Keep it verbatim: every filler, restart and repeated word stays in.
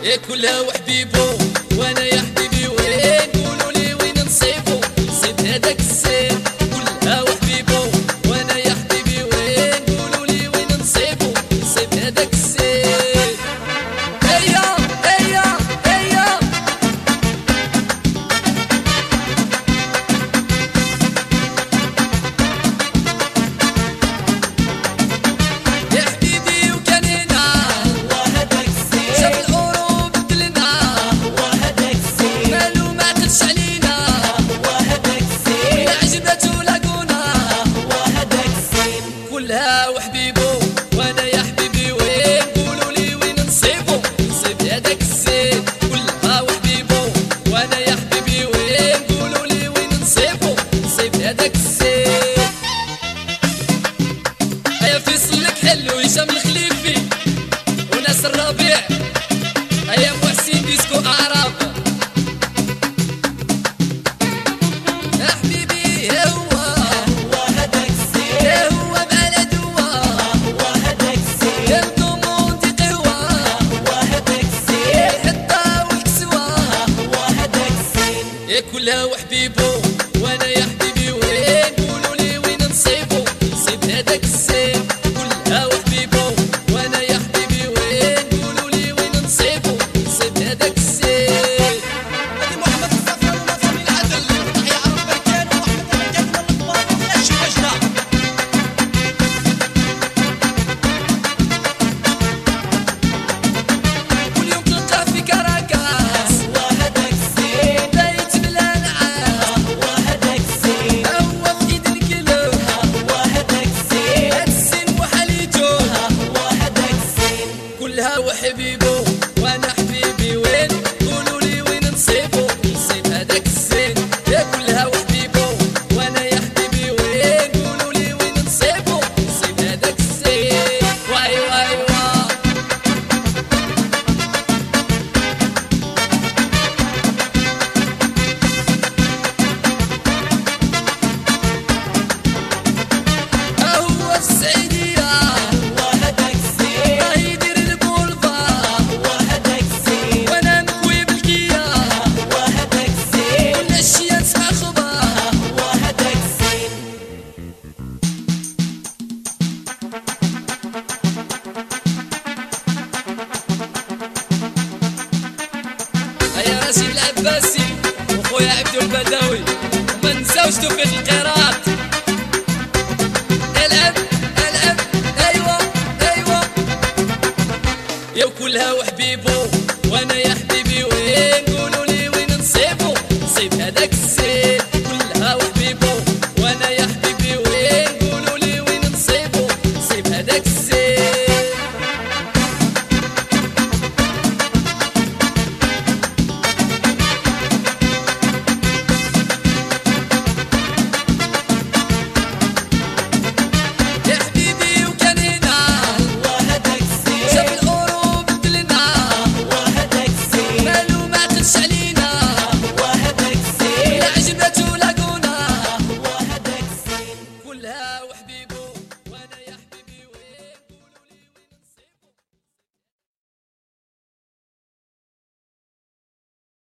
يا كلها وحبيبو وانا يا حبيبي وين قولوا لي وين نصيبو نصيب هذاك السير كلها وحبيبو وانا يا حبيبي وين قولوا لي وين نصيبو نصيب هذاك السير هيا هيا هيا يا حبيبي وكان هنا هو هذاك السير شاف الأورو بدلنا هو هذاك السير مالو ما قدش علينا هو هذاك السير عجبته لاقونا هو هذاك السير كلها وحبيبو وانا يا حبيبي وين قولوا لي وين نصيبو نصيب هذاك الزين كلها وحبيبو وانا يا حبيبي وين قولوا لي وين نصيبو نصيب هذاك الزين هيا فيصل لك حلو هشام الخليفي وناس الربيع هيا محسن ديسكو اعراب يا حبيبي هو هو هذاك السير يا هو بلد هو هو هذاك السير الكوموندي قهوة هو هذاك السير الحطة والكسوة هو هذاك السير يا كلها وحبيبو وانا يا حبيبي وين قولوا لي وين نصيبو نصيب هذاك السير كلها وحبيبو وانا يا حبيبي وين قولوا لي وين نصيبو نصيب هذاك السير هذه محمد الصفر ونظام العدل تحية عرب بركان واحمد بركان من الطباخ وفي اشي وجنا كل يوم تلقاه في كراكاس هو هذاك السير بايت بلا نعاس هو هذاك السير هو في ايد الكلب هو هذاك السير هاد السن وحاليتو هو هذاك السير كلها وحبيبو وانا حبيبي وين قولوا لي وين نصيبو نصيب هذاك الزين يا كلها وحبيبو وانا يا حبيبي وين قولوا لي وين نصيبو نصيب هذاك الزين واي واي واي هو في السعيدية هو هذاك السير راه يدير البولفار هو هذاك السير وانا مكوي بالكيا هو هذاك السير كل الشيا نسمع خبار هو هذاك السير هيا راشد العباسي وخويا عبدو البدوي وما نساوش توفيق القيراط العب العب ايوا ايوا يا كلها وحبيبو وانا يا حبيبي وين قولوا لي وين نصيبو نصيب هذاك الزين كلها وحبيبو وانا يا حبيبي وين قولوا لي وين نصيبو نصيب هذاك الزين